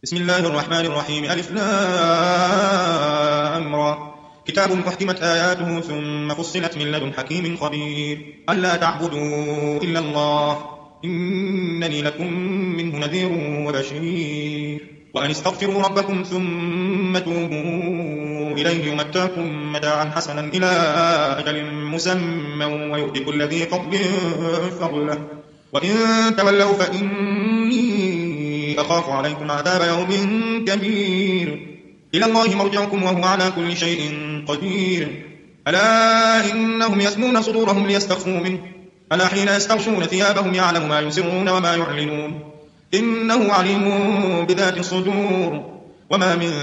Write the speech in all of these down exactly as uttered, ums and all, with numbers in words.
بسم الله الرحمن الرحيم. ألف لام را. كتاب أحكمت آياته ثم فصلت من لدن حكيم خبير. ألا تعبدوا إلا الله إنني لكم منه نذير وبشير. وأن استغفروا ربكم ثم توبوا إليه يمتعكم متاعا حسنا إلى أجل مسمى ويؤتي كل ذي فضل فضله وإن تولوا فإني أخاف عليكم عذاب يوم كبير. إلى الله مرجعكم وهو على كل شيء قدير. ألا إنهم يثنون صدورهم ليستخفوا منه ألا حين يستغشون ثيابهم يعلم ما يسرون وما يعلنون إنه عليم بذات الصدور. وما من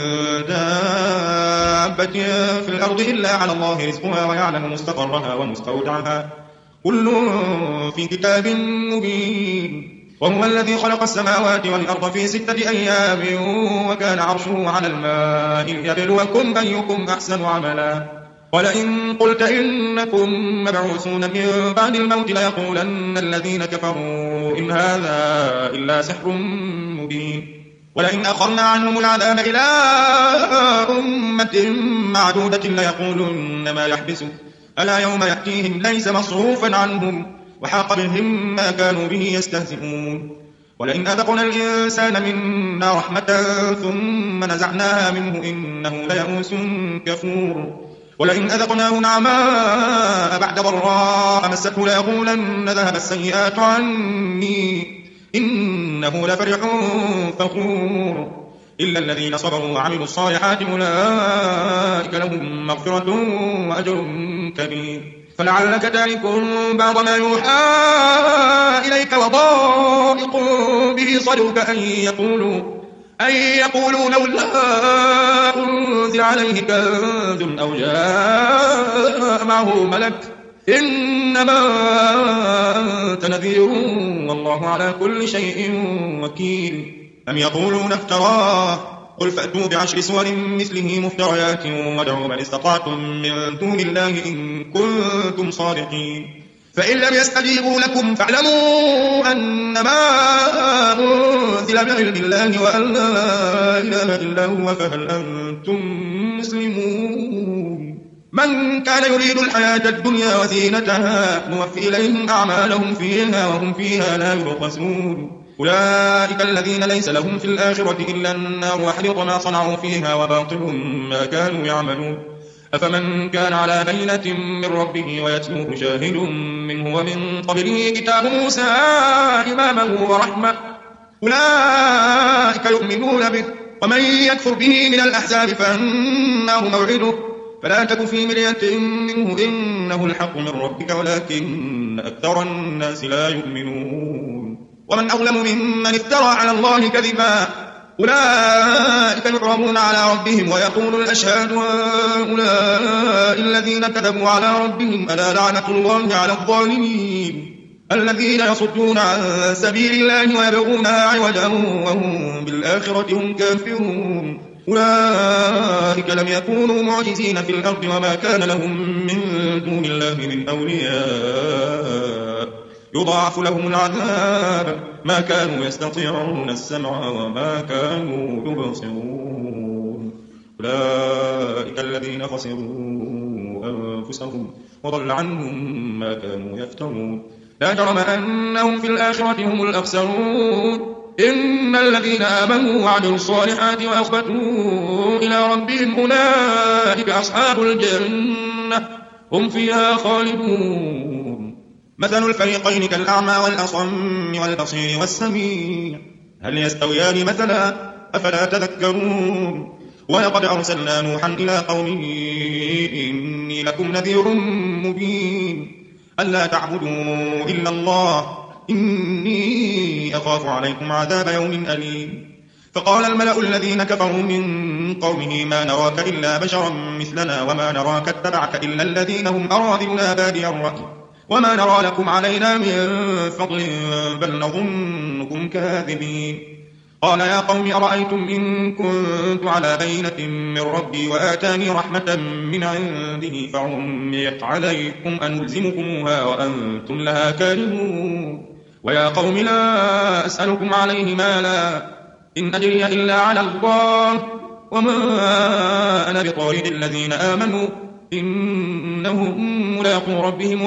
دابة في الأرض إلا على الله رزقها ويعلم مستقرها ومستودعها كل في كتاب مبين. وهو الذي خلق السماوات والأرض في ستة أيام وكان عرشه على الماء ليبلوكم أيكم أحسن عملا. ولئن قلت إنكم مبعوثون من بعد الموت ليقولن الذين كفروا إن هذا إلا سحر مبين. ولئن أخرنا عنهم العذاب إلى أمة معدودة ليقولن ما يحبسه ألا يوم يأتيهم ليس مصروفا عنهم وحاق بهم ما كانوا به يستهزئون. ولئن أذقنا الإنسان منا رحمة ثم نزعناها منه إنه ليئوس كفور. ولئن أذقناه نعماء بعد ضراء مسته ليقولن ذهب السيئات عني إنه لفرح فخور. إلا الذين صبروا وعملوا الصالحات أولئك لهم مغفرة وأجر كبير. فلعلك تارك بعض ما يوحى إليك وضائق به صدرك أن يقولوا أن يقولوا لولا أنزل عليه كنز أو جاء معه ملك إنما أنت نذير والله على كل شيء وكيل. أم يقولون افتراه قل فأتوا بعشر سور مثله مفتريات وادعوا من استطعتم من دون الله إن كنتم صادقين. فإن لم يستجيبوا لكم فاعلموا أنما أنزل بعلم الله وأن لا إله إلا هو فهل أنتم مسلمون. من كان يريد الحياة الدنيا وزينتها نوفي إليهم أعمالهم فيها وهم فيها لا يبخسون. أولئك الذين ليس لهم في الآخرة إلا النار وحبط ما صنعوا فيها وباطل ما كانوا يعملون. أفمن كان على بينة من ربه ويتلوه شاهد منه ومن قبله كتاب موسى إماما ورحمة أولئك يؤمنون به. ومن يكفر به من الأحزاب فالنار موعده فلا تك في مرية منه إنه الحق من ربك ولكن أكثر الناس لا يؤمنون. ومن أظلم ممن افترى على الله كذبا أولئك يعرضون على ربهم ويقول الأشهاد هؤلاء الذين كذبوا على ربهم ألا لعنة الله على الظالمين الذين يصدون عن سبيل الله ويبغونها عوجا وهم بالآخرة هم كافرون. أولئك لم يكونوا معجزين في الأرض وما كان لهم من دون الله من أولياء يضاعف لهم العذاب ما كانوا يستطيعون السمع وما كانوا يبصرون. أولئك الذين خسروا أنفسهم وضل عنهم ما كانوا يفترون. لا جرم أنهم في الآخرة هم الأخسرون. إن الذين آمنوا وعملوا الصالحات وأخبتوا إلى ربهم أولئك أصحاب الجنة هم فيها خالدون. مثل الفريقين كالأعمى والأصم والبصير والسميع هل يستويان مثلا أفلا تذكرون. ولقد أرسلنا نوحا إلى قومه إني لكم نذير مبين ألا تعبدوا إلا الله إني أخاف عليكم عذاب يوم أليم. فقال الملأ الذين كفروا من قومه ما نراك إلا بشرا مثلنا وما نراك اتبعك إلا الذين هم أراذلنا بادي الرأي وما نرى لكم علينا من فضل بل نظنكم كاذبين. قال يا قوم أرأيتم إن كنت على بينة من ربي وآتاني رحمة من عنده فعميت عليكم أنلزمكموها وأنتم لها كارهون. ويا قوم لا أسألكم عليه مالا إن أجري إلا على الله وما أنا بطارد الذين آمنوا إنهم ملاقو ربهم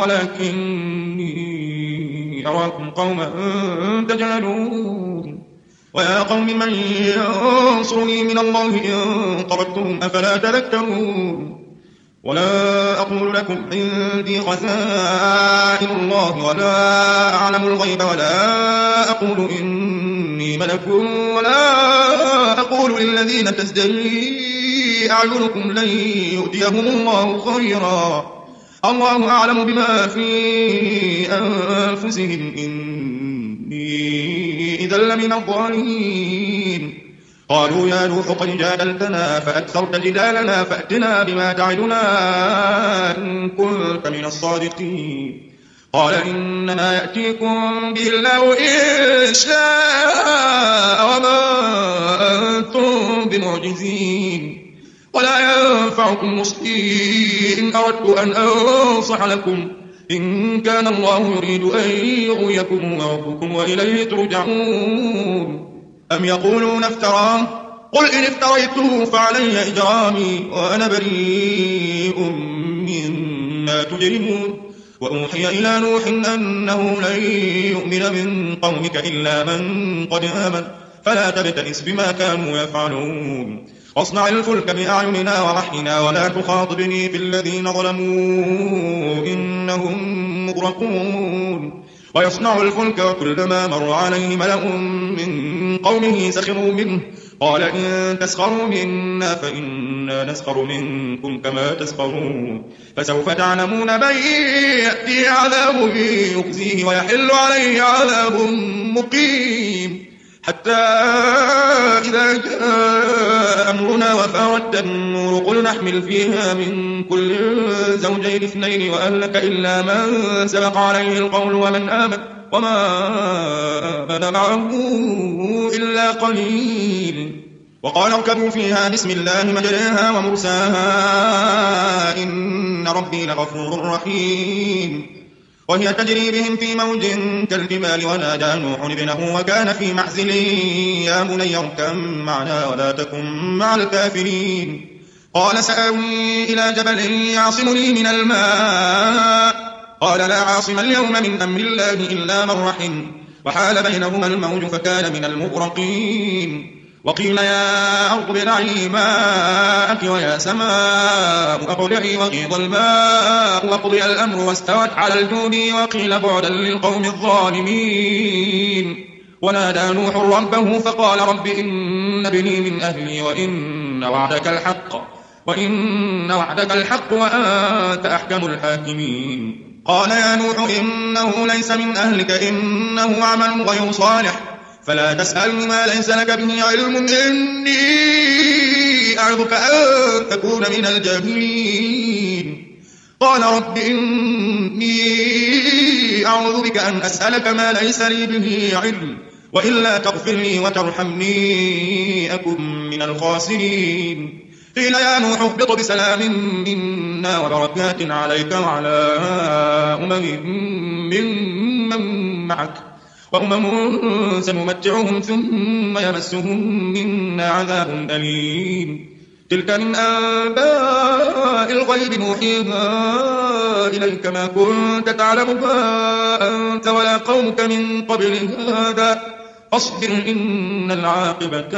ولكني أراكم قوما تجهلون ويا قوم من ينصرني من الله إن طردتهم أفلا تذكرون ولا أقول لكم عندي خزائن الله ولا أعلم الغيب ولا أقول إني ملك ولا أقول للذين تزدري أعينكم لن يؤتيهم الله خيرا الله أعلم بما في أنفسهم إني إذا لمن الظالمين قالوا يا نوح قد جادلتنا فأكثرت جدالنا فأتنا بما تعدنا إن كنت من الصادقين قال إنما يأتيكم به الله إن شاء وما أنتم بمعجزين ولا ينفعكم نصحي إن أردت أن أنصح لكم إن كان الله يريد أن يغويكم وربكم وإليه ترجعون أم يقولون افتراه قل إن افتريته فعلي إجرامي وأنا بريء مما تجرمون وأوحي إلى نوح أنه لن يؤمن من قومك إلا من قد آمن فلا تبتئس بما كانوا يفعلون واصنع الفلك بأعيننا ووحينا ولا تخاطبني في الذين ظلموا إنهم مغرقون ويصنع الفلك وكلما مر عليه ملأ من قومه سخروا منه قال إن تسخروا منا فإنا نسخر منكم كما تسخرون فسوف تعلمون من يأتي عذاب يخزيه ويحل عليه عذاب مقيم حتى إذا جاء أمرنا وفارت النور قل نحمل فيها من كل زوجين اثنين وأهلك إلا من سبق عليه القول ومن آمن وما آمن معه إلا قليل وقال اركبوا فيها بسم الله مجريها ومرساها إن ربي لغفور رحيم وهي تجري بهم في موج كالجبال ونادى نوح ابنه وكان في معزل يا بني اركب معنا ولا تكن مع الكافرين قال سآوي إلى جبل يعصمني من الماء قال لا عاصم اليوم من أمر الله إلا من رحم وحال بينهما الموج فكان من المغرقين وقيل يا أرض ابلعي ماءك ويا سماء أقلعي وغيض الماء وقضي الأمر واستوت على الجود وقيل بعدا للقوم الظالمين ونادى نوح ربه فقال رب إن ابني من أهلي وإن وعدك الحق وإن وعدك الحق وأنت أحكم الحاكمين قال يا نوح إنه ليس من أهلك إنه عمل غير صالح فلا تسألني ما ليس لك به علم إني أعظك أن تكون من الجاهلين قال رب إني أعوذ بك أن أسألك ما ليس لي به علم وإلا تغفر لي وترحمني أكن من الخاسرين قيل يا نوح اهبط بسلام منا وبركات عليك وعلى أمم ممن معك وأمم سنمتعهم ثم يمسهم منا عذاب أليم تلك من أنباء الغيب نوحيها إليك ما كنت تعلمها أنت ولا قومك من قبل هذا فاصبر إن العاقبة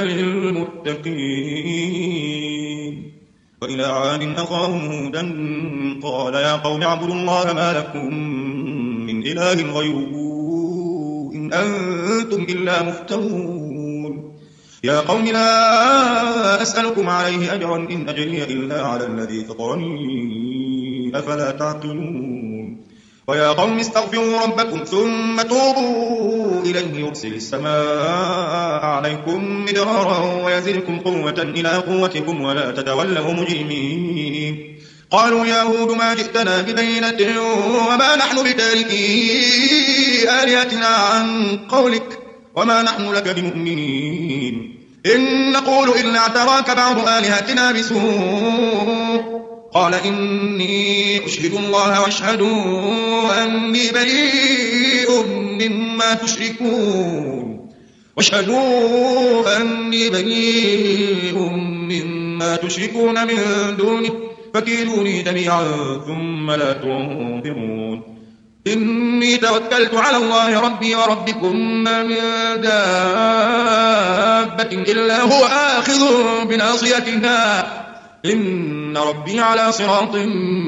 للمتقين وإلى عاد أخاهم هودا قال يا قوم اعبدوا الله ما لكم من إله غيره إن أنتم إلا مفترون يا قوم لا أسألكم عليه أجرا إن أجري إلا على الذي فطرني أفلا تعقلون ويا قوم استغفروا ربكم ثم توبوا إليه يرسل السماء عليكم مدرارا ويزدكم قوة إلى قوتكم ولا تتولوا مجرمين قالوا يا هود ما جئتنا ببينة وما نحن بتاركي آلهتنا عن قولك وما نحن لك بمؤمنين إن نقول إلا اعتراك بعض آلهتنا بسوء قال إني أشهد الله واشهدوا أني بريء مما تشركون واشهدوا أني بريء مما تشركون من دونه فكيدوني جميعا ثم لا تنظرون إني توكلت على الله ربي وربكم ما من دابة إلا هو آخذ بناصيتها إن ربي على صراط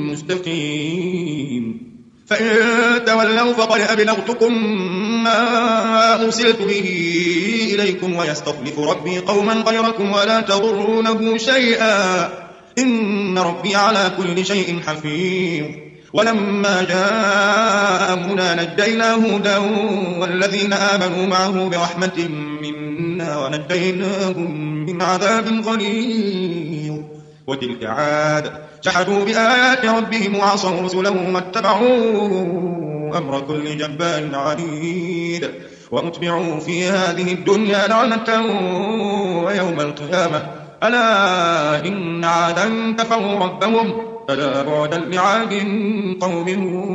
مستقيم فإن تولوا فقد أبلغتكم ما أرسلت به إليكم ويستخلف ربي قوما غيركم ولا تضرونه شيئا إن ربي على كل شيء حفيظ ولما جاء أمرنا نجينا هودا والذين آمنوا معه برحمة منا ونجيناهم من عذاب غليظ وتلك عاد جحدوا بآيات ربهم وعصوا رسله واتبعوا أمر كل جبار عنيد وأتبعوا في هذه الدنيا لعنة ويوم القيامة ألا إن عادا كفروا ربهم ألا بعدا لعاد قوم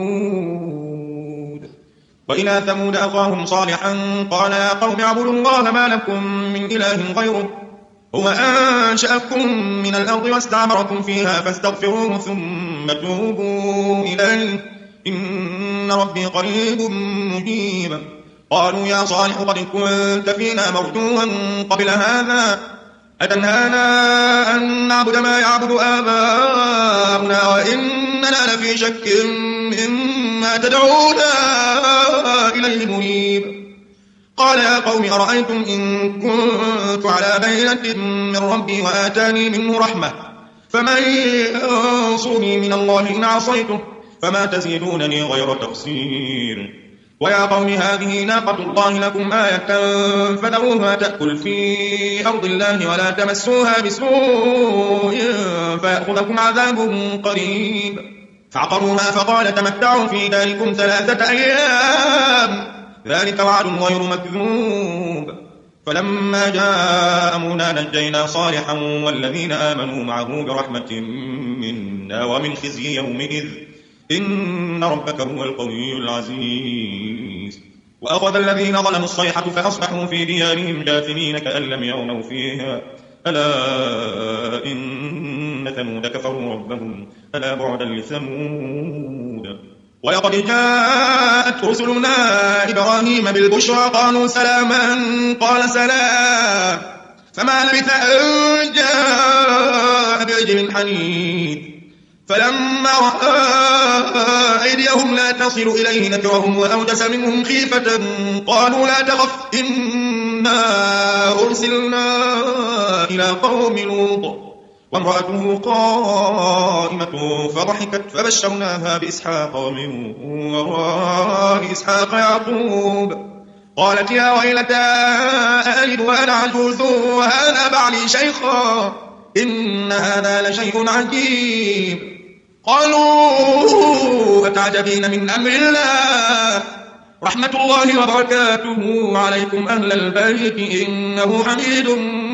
هود وإلى ثمود أخاهم صالحا قال يا قوم اعبدوا الله ما لكم من إله غيره هو أنشأكم من الأرض واستعمركم فيها فاستغفروه ثم توبوا إليه إن ربي قريب مجيب قالوا يا صالح قد كنت فينا مرجوا قبل هذا أتنهانا أن نعبد ما يعبد آباؤنا وإننا لفي شك مما تدعونا إليه مريب قال يا قوم أرأيتم إن كنت على بينة من ربي وآتاني منه رحمة فمن ينصرني من الله إن عصيته فما تزيدونني غير تقصير ويا قوم هذه ناقة الله لكم آية فذروها تأكل في أرض الله ولا تمسوها بسوء فيأخذكم عذاب قريب فعقروها فقال تمتعوا في داركم ثلاثة أيام ذلك وعد غير مكذوب فلما جاء أمرنا نجينا صالحا والذين آمنوا معه برحمة منا ومن خزي يومئذ إن ربك هو القوي العزيز وأخذ الذين ظلموا الصيحة فأصبحوا في ديارهم جاثمين كأن لم يغنوا فيها ألا إن ثمود كفروا ربهم ألا بعدا لثمود ولقد جاءت رسلنا إبراهيم بالبشرى قالوا سلاما قال سلام فما لبث أن جاء بعجل حنيذ فلما رأى أيديهم لا تصل إليه نكرهم وأوجس منهم خيفة قالوا لا تخف إنا أرسلنا إلى قوم لوط وامرأته قائمة فضحكت فبشرناها بإسحاق ومن وراء إسحاق يعقوب قالت يا ويلتى أألد وأنا عجوز وهذا بعلي شيخا إن هذا لشيء عجيب قالوا أتعجبين من أمر الله رحمة الله وبركاته عليكم أهل البيت إنه حميد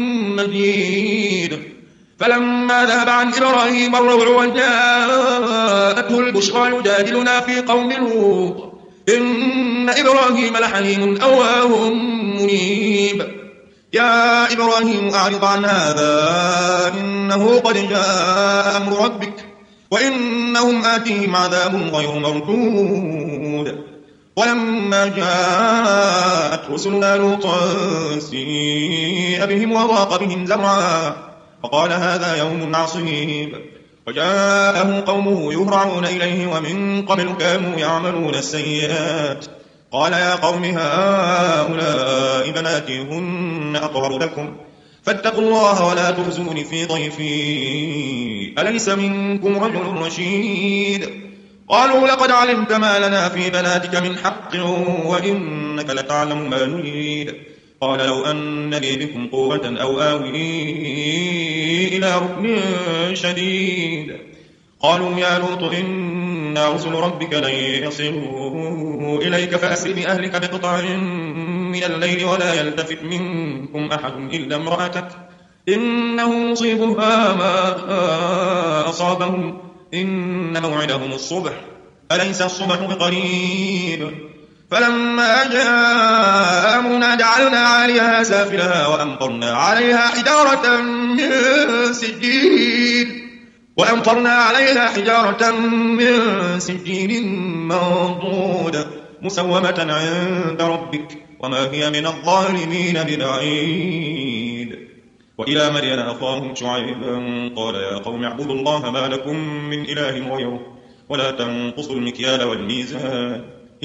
مجيد فلما ذهب عن إبراهيم الروع وجاءته البشرى يجادلنا في قوم لوط إن إبراهيم لحليم أواه منيب يا إبراهيم أعرض عن هذا إنه قد جاء أمر ربك وإنهم آتيهم عذاب غير مردود ولما جاءت رسلنا لوطا سيء بهم وضاق بهم زرعا فقال هذا يوم عصيب وجاءه قومه يهرعون إليه ومن قبل كانوا يعملون السيئات قال يا قوم هؤلاء بناتي هن أطهر لكم فاتقوا الله ولا تخزوني في ضيفي أليس منكم رجل رشيد قالوا لقد علمت ما لنا في بناتك من حق وإنك لتعلم ما نريد قال لو أن لي بكم قوة أو آوي إلى ركن شديد قالوا يا لوط إنا رسل ربك لن يصلوا إليك فأسر بأهلك بقطع من الليل ولا يلتفت منكم أحد إلا امرأتك إنه مصيبها ما أصابهم إن موعدهم الصبح أليس الصبح بقريب فلما جاء أمرنا جعلنا عاليها سافلها وأمطرنا عليها حجارة من سجيل وأمطرنا عليها حجارة من سجيل منضود مسومة عند ربك وما هي من الظالمين ببعيد. وإلى مدين أخاهم شعيبا قال يا قوم اعبدوا الله ما لكم من إله غيره ولا تنقصوا المكيال والميزان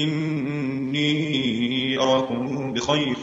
إني أراكم بخير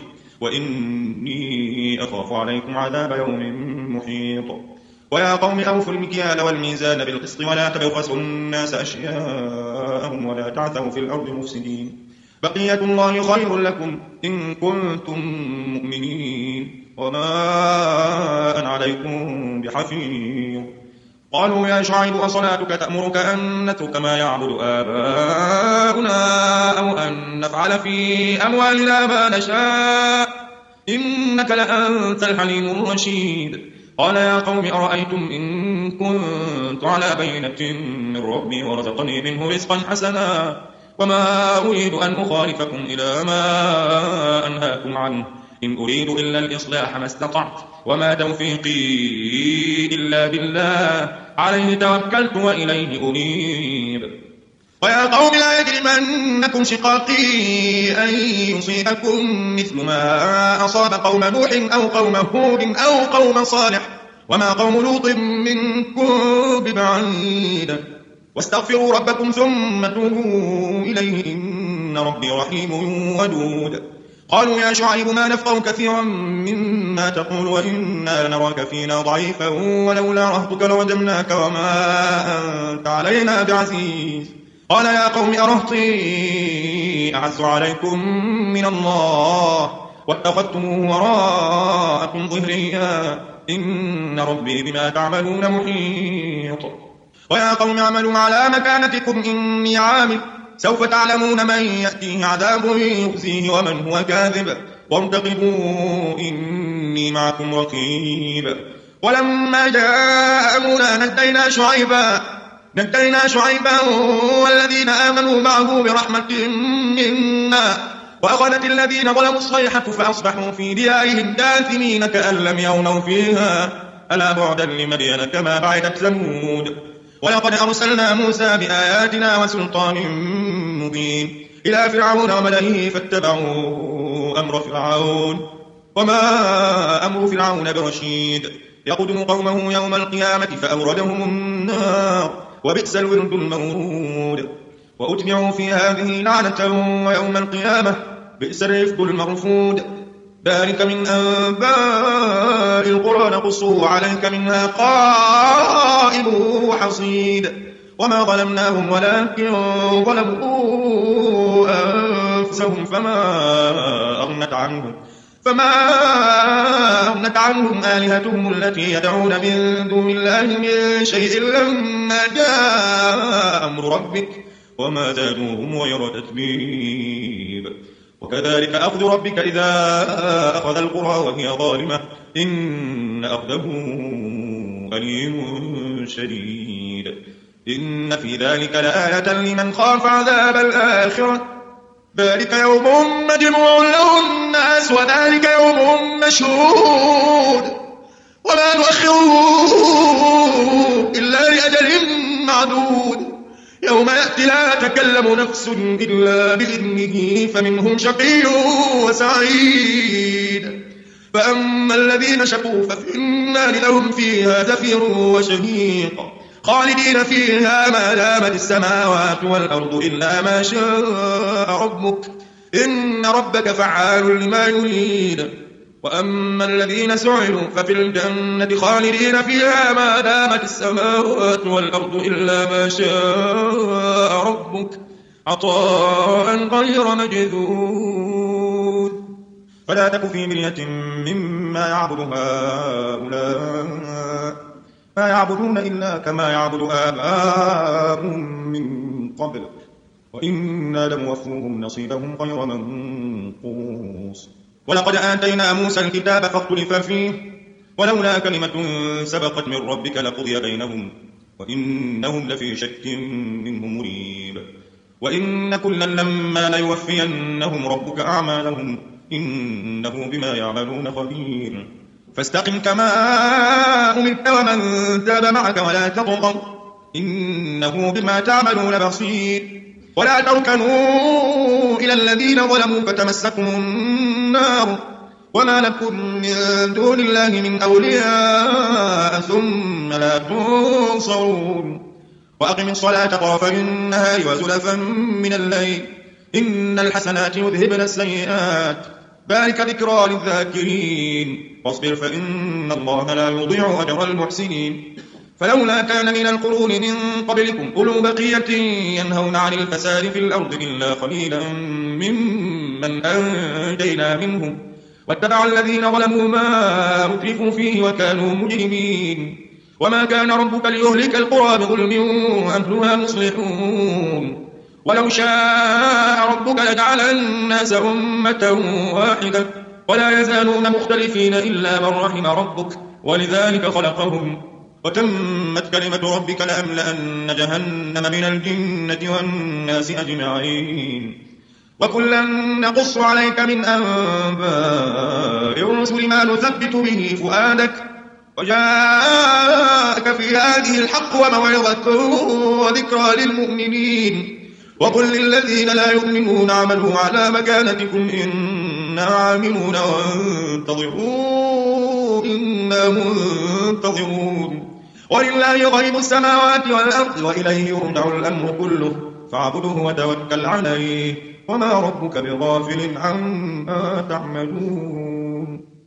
وإني أخاف عليكم عذاب يوم محيط. ويا قوم أوفوا المكيال والميزان بالقسط ولا تبخسوا الناس أشياءهم ولا تعثوا في الأرض مفسدين بقية الله خير لكم إن كنتم مؤمنين وما أنا عليكم بحفيظ. قالوا يا شعيب أصلاتك تأمرك أن نترك ما يعبد آباؤنا أو أن نفعل في أموالنا ما نشاء إنك لأنت الحليم الرشيد. قال يا قوم أرأيتم إن كنت على بينة من ربي ورزقني منه رزقا حسنا وما أريد أن أخالفكم إلى ما أنهاكم عنه إن أريد إلا الإصلاح ما استطعت وما توفيقي إلا بالله عليه توكلت وإليه أنيب. ويا قوم لا يجرمنكم شقاقي أن يصيبكم مثل ما أصاب قوم نوح أو قوم هود أو قوم صالح وما قوم لوط منكم ببعيد واستغفروا ربكم ثم توبوا إليه إن ربي رحيم ودود. قالوا يا شعيب ما نفقه كثيرا مما تقول وإنا لنراك فينا ضعيفا ولولا رهطك لرجمناك وما أنت علينا بعزيز. قال يا قوم أرهطي أعز عليكم من الله واتخذتموه وراءكم ظهريا إن ربي بما تعملون محيط. ويا قوم اعملوا على مكانتكم إني عامل سوف تعلمون من يأتيه عذاب يخزيه ومن هو كاذب وارتقبوا إني معكم رقيب. ولما جاء أمرنا نجينا شعيبا نجينا شعيبا والذين آمنوا معه برحمة منا وأخذت الذين ظلموا الصيحة فأصبحوا في ديارهم جاثمين كأن لم يغنوا فيها ألا بعدا لمدين كما بعدت ثمود. ولقد أرسلنا موسى بآياتنا وسلطان مبين إلى فرعون وملئه فاتبعوا أمر فرعون وما أمر فرعون برشيد يقدم قومه يوم القيامة فأوردهم النار وبئس الورد المورود. وأتبعوا في هذه لعنة ويوم القيامة بئس الرفد المرفود. ذلك من أنباء القرى نقصه عليك منها قائم وحصيد. وما ظلمناهم ولكن ظلموا أنفسهم فما أغنت عنهم فما أغنت عنهم آلهتهم التي يدعون من دون الله من شيء لما جاء أمر ربك وما زادوهم غير تتبيب. وكذلك أخذ ربك إذا أخذ القرى وهي ظالمة إن أخذه أليم شديد. إن في ذلك لآية لمن خاف عذاب الآخرة ذلك يوم مجموع له الناس وذلك يوم مشهود وما نؤخره إلا لأجل معدود يوم يأتي لا تكلم نفس إلا بإذنه فمنهم شقي وسعيد. فأما الذين شقوا ففي النار لهم فيها زفير وشهيق خالدين فيها ما دامت السماوات والأرض إلا ما شاء ربك إن ربك فعال لما يريد. وأما الذين سعدوا ففي الجنة خالدين فيها ما دامت السماوات والأرض إلا ما شاء ربك عطاء غير مجذود. فلا تك في مرية مما يعبد هؤلاء ما يعبدون إلا كما يعبد آباؤهم من قبل وإنا لموفوهم نصيبهم غير منقوص. ولقد آتينا موسى الكتاب فاختلف فيه ولولا كلمة سبقت من ربك لقضي بينهم وإنهم لفي شك منه مريب. وإن كلا لما ليوفينهم ربك أعمالهم إنه بما يعملون خبير فاستقم كما أمرت ومن تاب معك ولا تطغوا إنه بما تعملون بصير ولا تركنوا إلى الذين ظلموا فتمسكم النار وما لكم من دون الله من أولياء ثم لا تنصرون وأقم الصلاة طرفي النهار وزلفا من الليل إن الحسنات يذهبن السيئات ذلك ذكرى للذاكرين واصبر فإن الله لا يضيع أجر المحسنين فلولا كان من القرون من قبلكم أولو بقية ينهون عن الفساد في الأرض إلا قليلا ممن أنجينا منهم واتبع الذين ظلموا ما أترفوا فيه وكانوا مجرمين وما كان ربك ليهلك القرى بظلم وأهلها مصلحون ولو شاء ربك لجعل الناس أمة واحدة ولا يزالون مختلفين إلا من رحم ربك ولذلك خلقهم وتمت كلمة ربك لأملأن جهنم من الجنة والناس أجمعين وكلا نقص عليك من أنباء الرسل ما نثبت به فؤادك وجاءك في هذه الحق وموعظة وذكرى للمؤمنين وقل للذين لا يؤمنون اعملوا على مكانتكم إنا عاملون وانتظروا إنا منتظرون ولله غيب السماوات والأرض وإليه يرجع الأمر كله فاعبده وتوكل عليه وما ربك بغافل عما تعملون